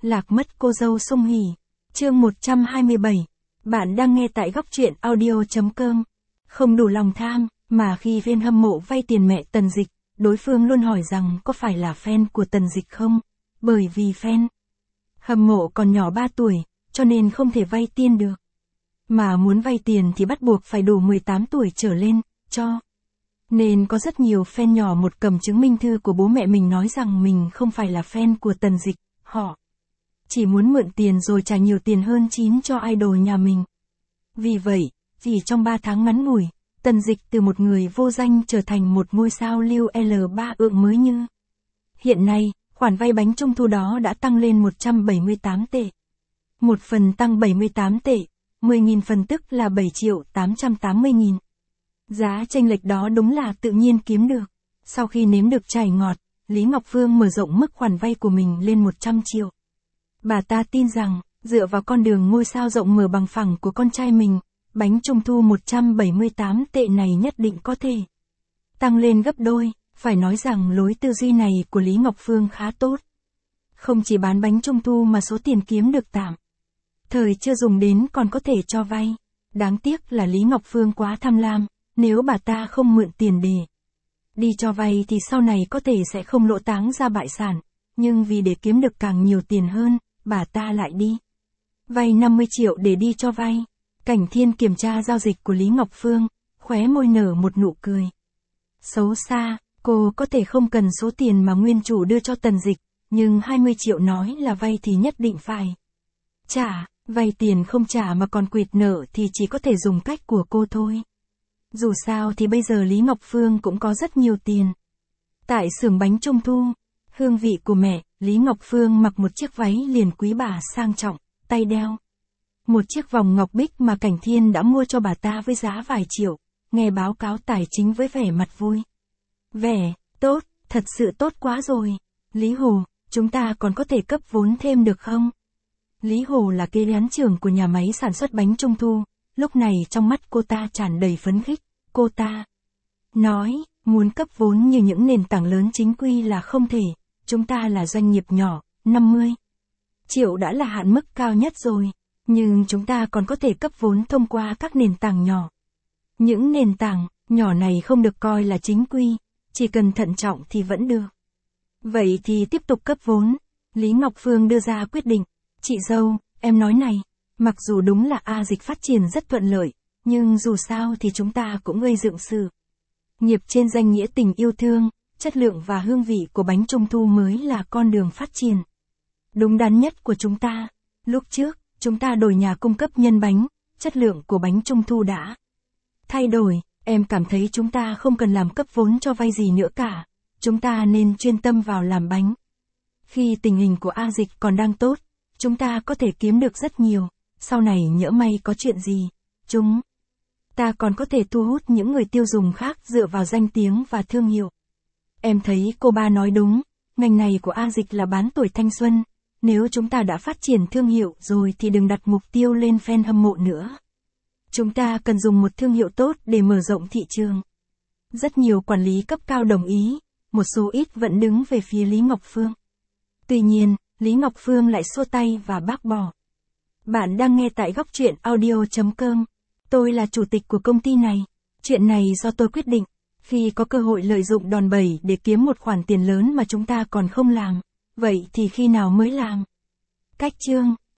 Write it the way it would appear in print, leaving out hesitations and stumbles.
Lạc mất cô dâu Song Hỷ. Chương 127. Bạn đang nghe tại góc truyện audio.com. Không đủ lòng tham, mà khi fan hâm mộ vay tiền mẹ Tần Dịch, đối phương luôn hỏi rằng có phải là fan của Tần Dịch không? Bởi vì fan hâm mộ còn nhỏ 3 tuổi, cho nên không thể vay tiền được. Mà muốn vay tiền thì bắt buộc phải đủ 18 tuổi trở lên, cho. Nên có rất nhiều fan nhỏ một cầm chứng minh thư của bố mẹ mình nói rằng mình không phải là fan của Tần Dịch, họ chỉ muốn mượn tiền rồi trả nhiều tiền hơn chín cho idol nhà mình. Vì vậy, chỉ trong 3 tháng ngắn ngủi, Tần Dịch từ một người vô danh trở thành một ngôi sao lưu L3 ượng mới như. Hiện nay, khoản vay bánh trung thu đó đã tăng lên 178 tệ. Một phần tăng 78 tệ, 10.000 phần tức là 7.880.000. Giá chênh lệch đó đúng là tự nhiên kiếm được. Sau khi nếm được trải ngọt, Lý Ngọc Phương mở rộng mức khoản vay của mình lên 100 triệu. Bà ta tin rằng, dựa vào con đường ngôi sao rộng mở bằng phẳng của con trai mình, bánh trung thu 178 tệ này nhất định có thể tăng lên gấp đôi. Phải nói rằng lối tư duy này của Lý Ngọc Phương khá tốt. Không chỉ bán bánh trung thu mà số tiền kiếm được tạm thời chưa dùng đến còn có thể cho vay. Đáng tiếc là Lý Ngọc Phương quá tham lam, nếu bà ta không mượn tiền để đi cho vay thì sau này có thể sẽ không lỗ táng ra bại sản. Nhưng vì để kiếm được càng nhiều tiền hơn, bà ta lại đi vay 50 triệu để đi cho vay. Cảnh Thiên kiểm tra giao dịch của Lý Ngọc Phương, khóe môi nở một nụ cười xấu xa. Cô có thể không cần số tiền mà nguyên chủ đưa cho Tần Dịch, nhưng 20 triệu nói là vay thì nhất định phải trả. Vay tiền không trả mà còn quỵt nợ thì chỉ có thể dùng cách của cô thôi. Dù sao thì bây giờ Lý Ngọc Phương cũng có rất nhiều tiền. Tại xưởng bánh trung thu, hương vị của mẹ, Lý Ngọc Phương mặc một chiếc váy liền quý bà sang trọng, tay đeo một chiếc vòng ngọc bích mà Cảnh Thiên đã mua cho bà ta với giá vài triệu. Nghe báo cáo tài chính với vẻ mặt vui vẻ, tốt, thật sự tốt quá rồi. Lý Hồ, chúng ta còn có thể cấp vốn thêm được không? Lý Hồ là kế toán trưởng của nhà máy sản xuất bánh trung thu, lúc này trong mắt cô ta tràn đầy phấn khích. Cô ta nói, muốn cấp vốn như những nền tảng lớn chính quy là không thể, chúng ta là doanh nghiệp nhỏ, 50 triệu đã là hạn mức cao nhất rồi, nhưng chúng ta còn có thể cấp vốn thông qua các nền tảng nhỏ. Những nền tảng nhỏ này không được coi là chính quy, chỉ cần thận trọng thì vẫn được. Vậy thì tiếp tục cấp vốn. Lý Ngọc Phương đưa ra quyết định. Chị dâu, em nói này, mặc dù đúng là A Dịch phát triển rất thuận lợi, nhưng dù sao thì chúng ta cũng gây dựng sự nghiệp trên danh nghĩa tình yêu thương, chất lượng và hương vị của bánh trung thu mới là con đường phát triển đúng đắn nhất của chúng ta. Lúc trước, chúng ta đổi nhà cung cấp nhân bánh, chất lượng của bánh trung thu đã thay đổi. Em cảm thấy chúng ta không cần làm cấp vốn cho vay gì nữa cả. Chúng ta nên chuyên tâm vào làm bánh. Khi tình hình của A Dịch còn đang tốt, chúng ta có thể kiếm được rất nhiều. Sau này nhỡ may có chuyện gì, chúng ta còn có thể thu hút những người tiêu dùng khác dựa vào danh tiếng và thương hiệu. Em thấy cô ba nói đúng, ngành này của A Dịch là bán tuổi thanh xuân. Nếu chúng ta đã phát triển thương hiệu rồi thì đừng đặt mục tiêu lên fan hâm mộ nữa. Chúng ta cần dùng một thương hiệu tốt để mở rộng thị trường. Rất nhiều quản lý cấp cao đồng ý, một số ít vẫn đứng về phía Lý Ngọc Phương. Tuy nhiên, Lý Ngọc Phương lại xua tay và bác bỏ. Bạn đang nghe tại góc truyện audio.com. Tôi là chủ tịch của công ty này. Chuyện này do tôi quyết định. Khi có cơ hội lợi dụng đòn bẩy để kiếm một khoản tiền lớn mà chúng ta còn không làm, vậy thì khi nào mới làm? Cách chương